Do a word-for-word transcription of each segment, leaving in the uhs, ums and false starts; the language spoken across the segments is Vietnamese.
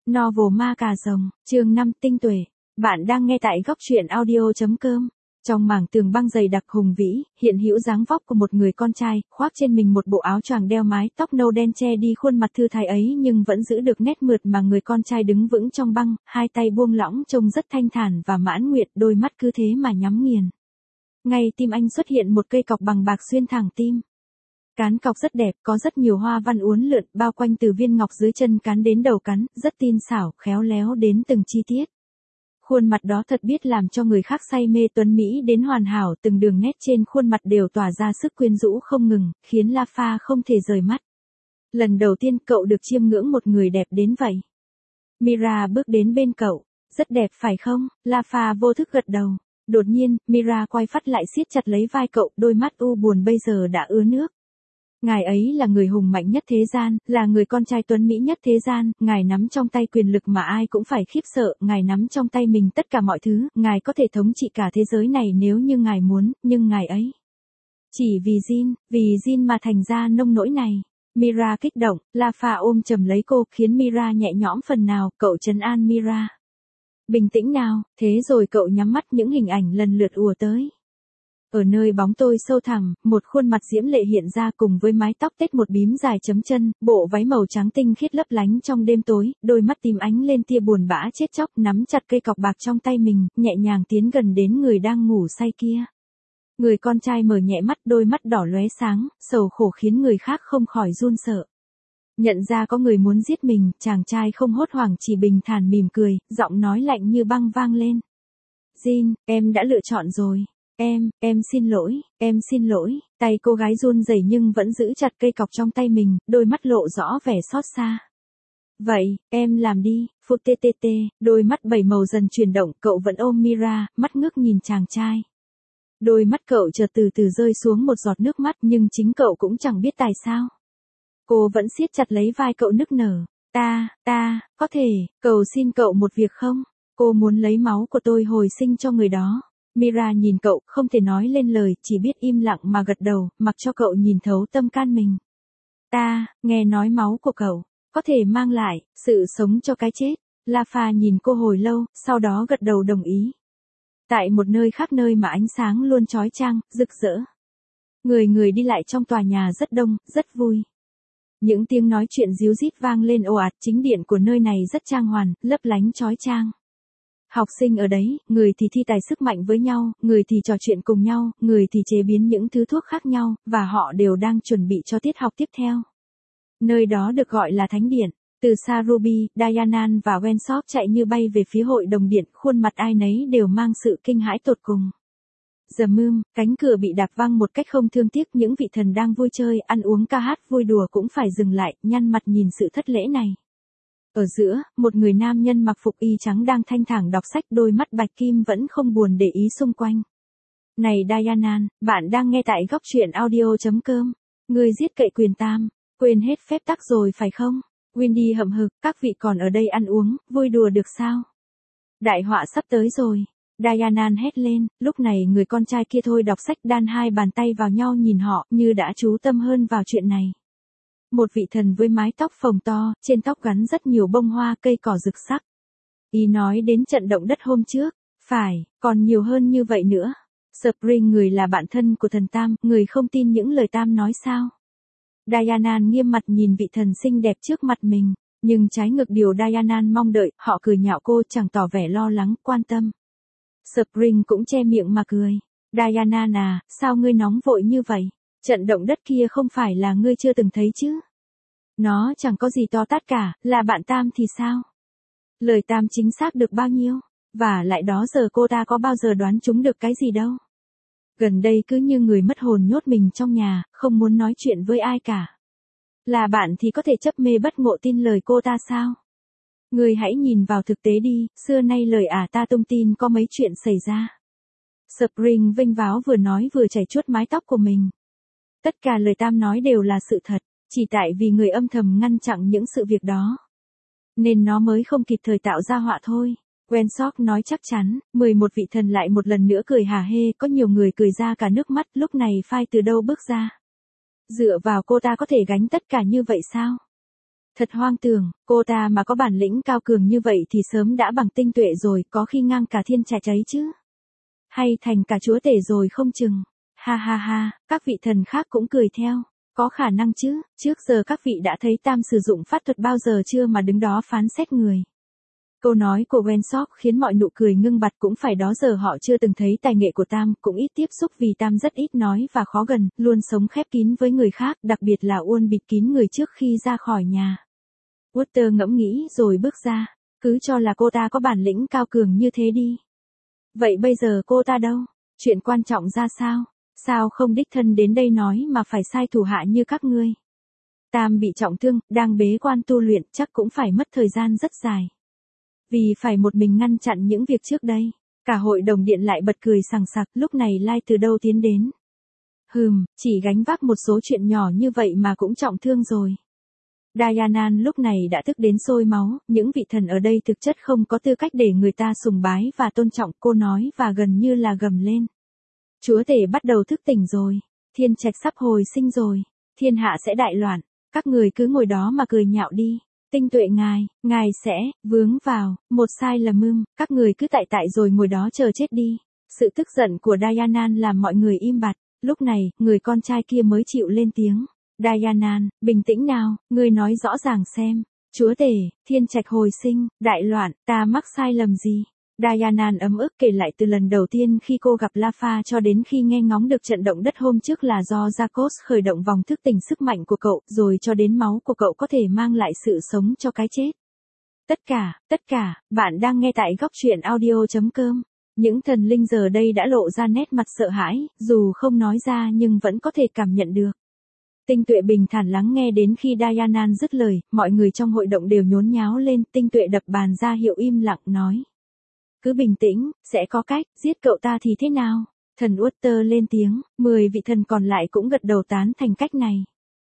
Novel Ma Cà Rồng, chương năm tinh tuệ. Bạn đang nghe tại góc truyện audio chấm com. Trong mảng tường băng dày đặc hùng vĩ, hiện hữu dáng vóc của một người con trai, khoác trên mình một bộ áo choàng đeo mái tóc nâu đen che đi khuôn mặt thư thái ấy nhưng vẫn giữ được nét mượt mà người con trai đứng vững trong băng, hai tay buông lỏng trông rất thanh thản và mãn nguyện, đôi mắt cứ thế mà nhắm nghiền. Ngay tim anh xuất hiện một cây cọc bằng bạc xuyên thẳng tim. Cán cọc rất đẹp, có rất nhiều hoa văn uốn lượn, bao quanh từ viên ngọc dưới chân cán đến đầu cán, rất tinh xảo, khéo léo đến từng chi tiết. Khuôn mặt đó thật biết làm cho người khác say mê, tuấn mỹ đến hoàn hảo, từng đường nét trên khuôn mặt đều tỏa ra sức quyến rũ không ngừng, khiến La Pha không thể rời mắt. Lần đầu tiên cậu được chiêm ngưỡng một người đẹp đến vậy. Mira bước đến bên cậu. Rất đẹp phải không? La Pha vô thức gật đầu. Đột nhiên, Mira quay phát lại siết chặt lấy vai cậu, đôi mắt u buồn bây giờ đã ứa nước. Ngài ấy là người hùng mạnh nhất thế gian, là người con trai tuấn mỹ nhất thế gian, ngài nắm trong tay quyền lực mà ai cũng phải khiếp sợ, ngài nắm trong tay mình tất cả mọi thứ, ngài có thể thống trị cả thế giới này nếu như ngài muốn, nhưng ngài ấy. Chỉ vì Jin, vì Jin mà thành ra nông nỗi này. Mira kích động, La Pha ôm chầm lấy cô, khiến Mira nhẹ nhõm phần nào, cậu trấn an Mira. Bình tĩnh nào, thế rồi cậu nhắm mắt, những hình ảnh lần lượt ùa tới. Ở nơi bóng tôi sâu thẳm, một khuôn mặt diễm lệ hiện ra cùng với mái tóc tết một bím dài chấm chân, bộ váy màu trắng tinh khiết lấp lánh trong đêm tối, đôi mắt tím ánh lên tia buồn bã chết chóc, nắm chặt cây cọc bạc trong tay mình, nhẹ nhàng tiến gần đến người đang ngủ say kia. Người con trai mở nhẹ mắt, đôi mắt đỏ lóe sáng, sầu khổ khiến người khác không khỏi run sợ. Nhận ra có người muốn giết mình, chàng trai không hốt hoảng chỉ bình thản mỉm cười, giọng nói lạnh như băng vang lên. Jin, em đã lựa chọn rồi. Em, em xin lỗi, em xin lỗi, tay cô gái run rẩy nhưng vẫn giữ chặt cây cọc trong tay mình, đôi mắt lộ rõ vẻ xót xa. Vậy, em làm đi, phút tê tê tê, đôi mắt bảy màu dần chuyển động, cậu vẫn ôm Mira, mắt ngước nhìn chàng trai. Đôi mắt cậu chợt từ từ rơi xuống một giọt nước mắt nhưng chính cậu cũng chẳng biết tại sao. Cô vẫn siết chặt lấy vai cậu nức nở. Ta, ta, có thể, cầu xin cậu một việc không? Cô muốn lấy máu của tôi hồi sinh cho người đó. Mira nhìn cậu, không thể nói lên lời, chỉ biết im lặng mà gật đầu, mặc cho cậu nhìn thấu tâm can mình. Ta, nghe nói máu của cậu, có thể mang lại, sự sống cho cái chết. La Pha nhìn cô hồi lâu, sau đó gật đầu đồng ý. Tại một nơi khác, nơi mà ánh sáng luôn chói chang, rực rỡ. Người người đi lại trong tòa nhà rất đông, rất vui. Những tiếng nói chuyện ríu rít vang lên ồ ạt, chính điện của nơi này rất trang hoàn, lấp lánh chói chang. Học sinh ở đấy, người thì thi tài sức mạnh với nhau, người thì trò chuyện cùng nhau, người thì chế biến những thứ thuốc khác nhau, và họ đều đang chuẩn bị cho tiết học tiếp theo. Nơi đó được gọi là Thánh Điện. Từ xa Ruby, Diana và Wensop chạy như bay về phía hội đồng điện, khuôn mặt ai nấy đều mang sự kinh hãi tột cùng. Giờ mươm, cánh cửa bị đạp văng một cách không thương tiếc, những vị thần đang vui chơi, ăn uống ca hát vui đùa cũng phải dừng lại, nhăn mặt nhìn sự thất lễ này. Ở giữa, một người nam nhân mặc phục y trắng đang thanh thản đọc sách, đôi mắt bạch kim vẫn không buồn để ý xung quanh. Này Diana, bạn đang nghe tại góc truyện audio chấm com. Ngươi giết cậy quyền tam, quên hết phép tắc rồi phải không? Wendy hậm hực, các vị còn ở đây ăn uống, vui đùa được sao? Đại họa sắp tới rồi. Diana hét lên, lúc này người con trai kia thôi đọc sách đan hai bàn tay vào nhau nhìn họ, như đã chú tâm hơn vào chuyện này. Một vị thần với mái tóc phồng to, trên tóc gắn rất nhiều bông hoa cây cỏ rực sắc. Ý nói đến trận động đất hôm trước, phải, còn nhiều hơn như vậy nữa. Spring người là bạn thân của thần Tam, người không tin những lời Tam nói sao? Diana nghiêm mặt nhìn vị thần xinh đẹp trước mặt mình, nhưng trái ngược điều Diana mong đợi, họ cười nhạo cô chẳng tỏ vẻ lo lắng, quan tâm. Spring cũng che miệng mà cười. Diana à, sao ngươi nóng vội như vậy? Trận động đất kia không phải là ngươi chưa từng thấy chứ? Nó chẳng có gì to tát cả, là bạn Tam thì sao? Lời Tam chính xác được bao nhiêu? Và lại đó giờ cô ta có bao giờ đoán trúng được cái gì đâu? Gần đây cứ như người mất hồn nhốt mình trong nhà, không muốn nói chuyện với ai cả. Là bạn thì có thể chấp mê bất ngộ tin lời cô ta sao? Ngươi hãy nhìn vào thực tế đi, xưa nay lời ả ta tung tin có mấy chuyện xảy ra. Spring vênh váo vừa nói vừa chảy chuốt mái tóc của mình. Tất cả lời Tam nói đều là sự thật, chỉ tại vì người âm thầm ngăn chặn những sự việc đó. Nên nó mới không kịp thời tạo ra họa thôi. Wensop nói chắc chắn, mười một vị thần lại một lần nữa cười hả hê, có nhiều người cười ra cả nước mắt, lúc này Phai từ đâu bước ra. Dựa vào cô ta có thể gánh tất cả như vậy sao? Thật hoang tưởng, cô ta mà có bản lĩnh cao cường như vậy thì sớm đã bằng tinh tuệ rồi, có khi ngang cả thiên trạch ấy chứ. Hay thành cả chúa tể rồi không chừng. Ha ha ha, các vị thần khác cũng cười theo. Có khả năng chứ, trước giờ các vị đã thấy Tam sử dụng pháp thuật bao giờ chưa mà đứng đó phán xét người. Câu nói của Wensok khiến mọi nụ cười ngưng bặt, cũng phải đó giờ họ chưa từng thấy tài nghệ của Tam, cũng ít tiếp xúc vì Tam rất ít nói và khó gần, luôn sống khép kín với người khác, đặc biệt là Uôn bịt kín người trước khi ra khỏi nhà. Walter ngẫm nghĩ rồi bước ra, cứ cho là cô ta có bản lĩnh cao cường như thế đi. Vậy bây giờ cô ta đâu? Chuyện quan trọng ra sao? Sao không đích thân đến đây nói mà phải sai thủ hạ như các ngươi? Tam bị trọng thương, đang bế quan tu luyện, chắc cũng phải mất thời gian rất dài. Vì phải một mình ngăn chặn những việc trước đây, cả hội đồng điện lại bật cười sằng sặc, lúc này Lai từ đâu tiến đến. Hừm, chỉ gánh vác một số chuyện nhỏ như vậy mà cũng trọng thương rồi. Diana lúc này đã tức đến sôi máu, những vị thần ở đây thực chất không có tư cách để người ta sùng bái và tôn trọng, cô nói và gần như là gầm lên. Chúa tể bắt đầu thức tỉnh rồi, thiên trạch sắp hồi sinh rồi, thiên hạ sẽ đại loạn, các người cứ ngồi đó mà cười nhạo đi. Tinh tuệ ngài, ngài sẽ vướng vào một sai lầm ưm, các người cứ tại tại rồi ngồi đó chờ chết đi. Sự tức giận của Diana làm mọi người im bặt, lúc này, người con trai kia mới chịu lên tiếng. Diana, bình tĩnh nào, ngươi nói rõ ràng xem. Chúa tể, thiên trạch hồi sinh, đại loạn, ta mắc sai lầm gì? Diana ấm ức kể lại từ lần đầu tiên khi cô gặp Lafa cho đến khi nghe ngóng được trận động đất hôm trước là do Jakos khởi động vòng thức tỉnh sức mạnh của cậu, rồi cho đến máu của cậu có thể mang lại sự sống cho cái chết. Tất cả, tất cả, bạn đang nghe tại góc truyện audio chấm com. Những thần linh giờ đây đã lộ ra nét mặt sợ hãi, dù không nói ra nhưng vẫn có thể cảm nhận được. Tinh tuệ bình thản lắng nghe đến khi Diana dứt lời, mọi người trong hội động đều nhốn nháo lên, tinh tuệ đập bàn ra hiệu im lặng nói. Cứ bình tĩnh, sẽ có cách, giết cậu ta thì thế nào? Thần Walter lên tiếng, mười vị thần còn lại cũng gật đầu tán thành cách này.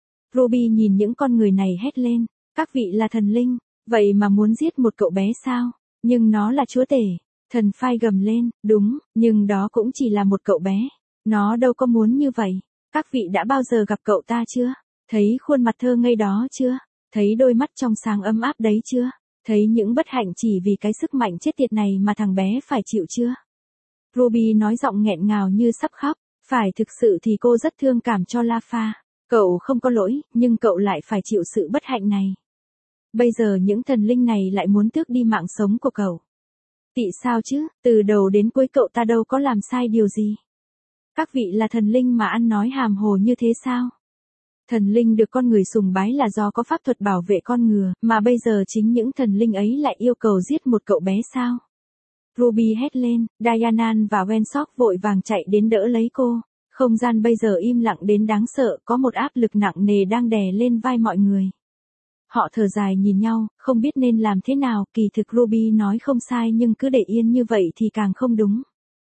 Ruby nhìn những con người này hét lên, các vị là thần linh, vậy mà muốn giết một cậu bé sao? Nhưng nó là chúa tể. Thần Phai gầm lên, đúng, nhưng đó cũng chỉ là một cậu bé. Nó đâu có muốn như vậy. Các vị đã bao giờ gặp cậu ta chưa? Thấy khuôn mặt thơ ngây đó chưa? Thấy đôi mắt trong sáng ấm áp đấy chưa? Thấy những bất hạnh chỉ vì cái sức mạnh chết tiệt này mà thằng bé phải chịu chưa? Ruby nói giọng nghẹn ngào như sắp khóc, phải thực sự thì cô rất thương cảm cho Lafa. Cậu không có lỗi, nhưng cậu lại phải chịu sự bất hạnh này. Bây giờ những thần linh này lại muốn tước đi mạng sống của cậu. Tị sao chứ, từ đầu đến cuối cậu ta đâu có làm sai điều gì. Các vị là thần linh mà ăn nói hàm hồ như thế sao? Thần linh được con người sùng bái là do có pháp thuật bảo vệ con ngừa, mà bây giờ chính những thần linh ấy lại yêu cầu giết một cậu bé sao? Ruby hét lên, Diana và Wensok vội vàng chạy đến đỡ lấy cô. Không gian bây giờ im lặng đến đáng sợ, có một áp lực nặng nề đang đè lên vai mọi người. Họ thở dài nhìn nhau, không biết nên làm thế nào, kỳ thực Ruby nói không sai nhưng cứ để yên như vậy thì càng không đúng.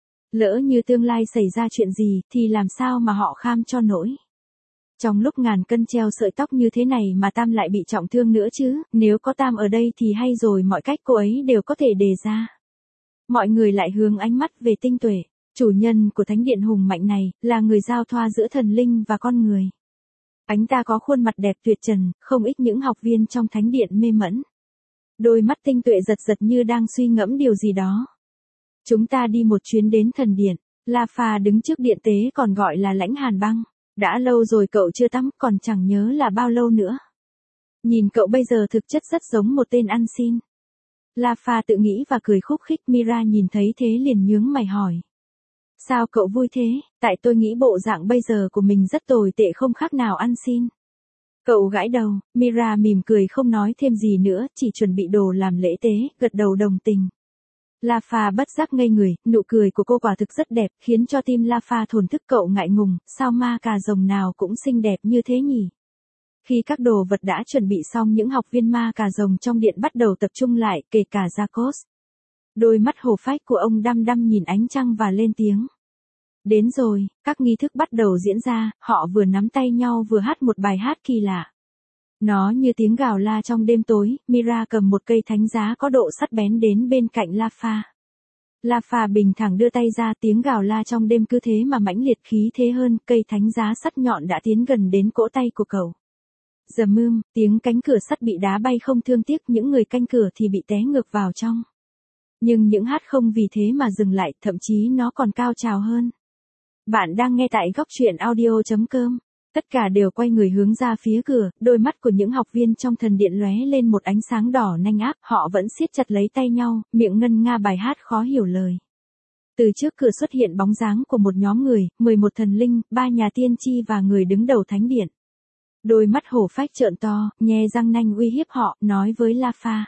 Lỡ như tương lai xảy ra chuyện gì, thì làm sao mà họ kham cho nổi. Trong lúc ngàn cân treo sợi tóc như thế này mà Tam lại bị trọng thương nữa chứ, nếu có Tam ở đây thì hay rồi, mọi cách cô ấy đều có thể đề ra. Mọi người lại hướng ánh mắt về Tinh Tuệ, chủ nhân của thánh điện hùng mạnh này, là người giao thoa giữa thần linh và con người. Anh ta có khuôn mặt đẹp tuyệt trần, không ít những học viên trong thánh điện mê mẩn. Đôi mắt Tinh Tuệ giật giật như đang suy ngẫm điều gì đó. Chúng ta đi một chuyến đến thần điện. Lafa đứng trước điện tế còn gọi là Lãnh Hàn Băng. Đã lâu rồi cậu chưa tắm, còn chẳng nhớ là bao lâu nữa. Nhìn cậu bây giờ thực chất rất giống một tên ăn xin. Lafa tự nghĩ và cười khúc khích. Mira nhìn thấy thế liền nhướng mày hỏi. Sao cậu vui thế? Tại tôi nghĩ bộ dạng bây giờ của mình rất tồi tệ, không khác nào ăn xin. Cậu gãi đầu, Mira mỉm cười không nói thêm gì nữa, chỉ chuẩn bị đồ làm lễ tế, gật đầu đồng tình. Lafa bất giác ngây người, nụ cười của cô quả thực rất đẹp, khiến cho tim Lafa thổn thức. Cậu ngại ngùng, sao ma cà rồng nào cũng xinh đẹp như thế nhỉ? Khi các đồ vật đã chuẩn bị xong, những học viên ma cà rồng trong điện bắt đầu tập trung lại, kể cả Jakos. Đôi mắt hổ phách của ông đăm đăm nhìn ánh trăng và lên tiếng. Đến rồi, các nghi thức bắt đầu diễn ra, họ vừa nắm tay nhau vừa hát một bài hát kỳ lạ. Nó như tiếng gào la trong đêm tối. Mira cầm một cây thánh giá có độ sắc bén đến bên cạnh Lafa. Lafa bình thản đưa tay ra, tiếng gào la trong đêm cứ thế mà mãnh liệt khí thế hơn, cây thánh giá sắt nhọn đã tiến gần đến cỗ tay của cậu. Giờ mươm, tiếng cánh cửa sắt bị đá bay không thương tiếc, những người canh cửa thì bị té ngược vào trong. Nhưng những hát không vì thế mà dừng lại, thậm chí nó còn cao trào hơn. Bạn đang nghe tại góc truyện audio chấm com. Tất cả đều quay người hướng ra phía cửa, đôi mắt của những học viên trong thần điện lóe lên một ánh sáng đỏ nanh áp, họ vẫn siết chặt lấy tay nhau, miệng ngân nga bài hát khó hiểu lời. Từ trước cửa xuất hiện bóng dáng của một nhóm người, mười một thần linh, ba nhà tiên tri và người đứng đầu thánh điện. Đôi mắt hổ phách trợn to, nhe răng nanh uy hiếp họ, nói với La Pha.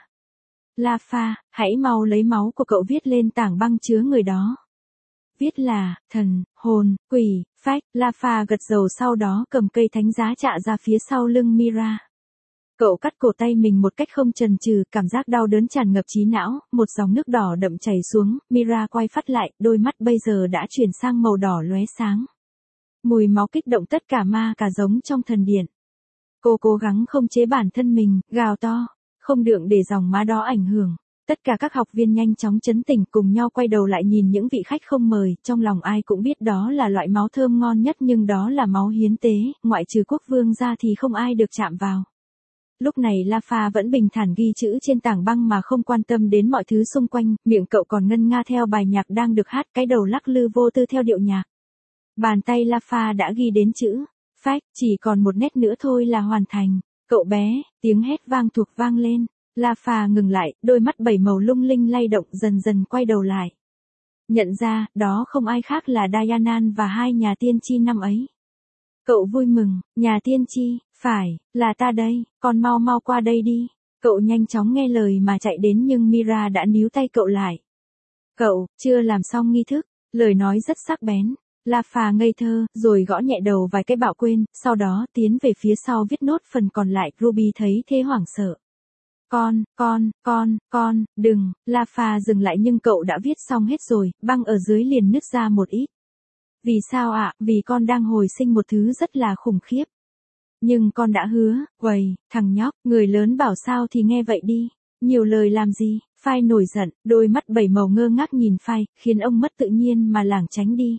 La Pha, hãy mau lấy máu của cậu viết lên tảng băng chứa người đó. Viết là, thần, hồn, quỷ, phách. La Pha gật đầu, sau đó cầm cây thánh giá chạ ra phía sau lưng Mira. Cậu cắt cổ tay mình một cách không chần chừ, cảm giác đau đớn tràn ngập trí não, một dòng nước đỏ đậm chảy xuống, Mira quay phát lại, đôi mắt bây giờ đã chuyển sang màu đỏ lóe sáng. Mùi máu kích động tất cả ma cả giống trong thần điện. Cô cố gắng không chế bản thân mình, gào to, không được để dòng máu đó ảnh hưởng. Tất cả các học viên nhanh chóng trấn tĩnh, cùng nhau quay đầu lại nhìn những vị khách không mời, trong lòng ai cũng biết đó là loại máu thơm ngon nhất, nhưng đó là máu hiến tế, ngoại trừ quốc vương ra thì không ai được chạm vào. Lúc này La Pha vẫn bình thản ghi chữ trên tảng băng mà không quan tâm đến mọi thứ xung quanh, miệng cậu còn ngân nga theo bài nhạc đang được hát, cái đầu lắc lư vô tư theo điệu nhạc. Bàn tay La Pha đã ghi đến chữ phách, chỉ còn một nét nữa thôi là hoàn thành. Cậu bé, tiếng hét vang thuộc vang lên. La Pha ngừng lại, đôi mắt bảy màu lung linh lay động, dần dần quay đầu lại. Nhận ra, đó không ai khác là Dayanan và hai nhà tiên tri năm ấy. Cậu vui mừng, nhà tiên tri, phải, là ta đây, con mau mau qua đây đi. Cậu nhanh chóng nghe lời mà chạy đến, nhưng Mira đã níu tay cậu lại. Cậu, chưa làm xong nghi thức, lời nói rất sắc bén. La Pha ngây thơ, rồi gõ nhẹ đầu vài cái bảo quên, sau đó tiến về phía sau viết nốt phần còn lại. Ruby thấy thế hoảng sợ. Con, con, con, con, đừng. La Pha dừng lại nhưng cậu đã viết xong hết rồi, băng ở dưới liền nứt ra một ít. Vì sao ạ? À? Vì con đang hồi sinh một thứ rất là khủng khiếp. Nhưng con đã hứa, quầy, thằng nhóc, người lớn bảo sao thì nghe vậy đi. Nhiều lời làm gì? Phai nổi giận, đôi mắt bảy màu ngơ ngác nhìn Phai, khiến ông mất tự nhiên mà lảng tránh đi.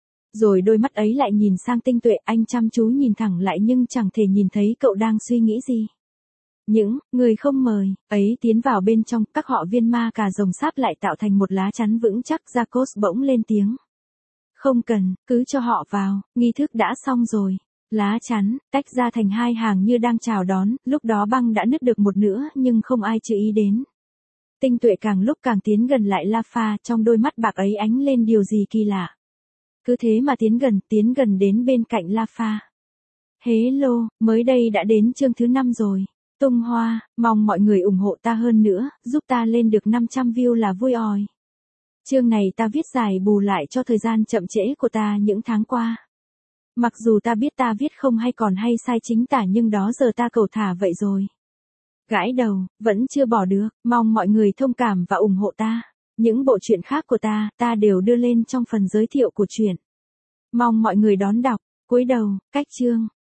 Rồi đôi mắt ấy lại nhìn sang Tinh Tuệ, anh chăm chú nhìn thẳng lại nhưng chẳng thể nhìn thấy cậu đang suy nghĩ gì. Những người không mời ấy tiến vào bên trong, các họ viên ma cà rồng sáp lại tạo thành một lá chắn vững chắc. Jakos bỗng lên tiếng. Không cần, cứ cho họ vào, nghi thức đã xong rồi. Lá chắn tách ra thành hai hàng như đang chào đón, lúc đó băng đã nứt được một nửa nhưng không ai chú ý đến. Tinh Tuệ càng lúc càng tiến gần lại La Pha, trong đôi mắt bạc ấy ánh lên điều gì kỳ lạ. Cứ thế mà tiến gần, tiến gần đến bên cạnh La Pha. Hello, mới đây đã đến chương thứ năm rồi. Tung hoa, mong mọi người ủng hộ ta hơn nữa, giúp ta lên được năm trăm view là vui òi. Chương này ta viết dài bù lại cho thời gian chậm trễ của ta những tháng qua. Mặc dù ta biết ta viết không hay còn hay sai chính tả, nhưng đó giờ ta cầu thả vậy rồi. Gãi đầu, vẫn chưa bỏ được, mong mọi người thông cảm và ủng hộ ta. Những bộ truyện khác của ta, ta đều đưa lên trong phần giới thiệu của truyện. Mong mọi người đón đọc. Cuối đầu, cách chương.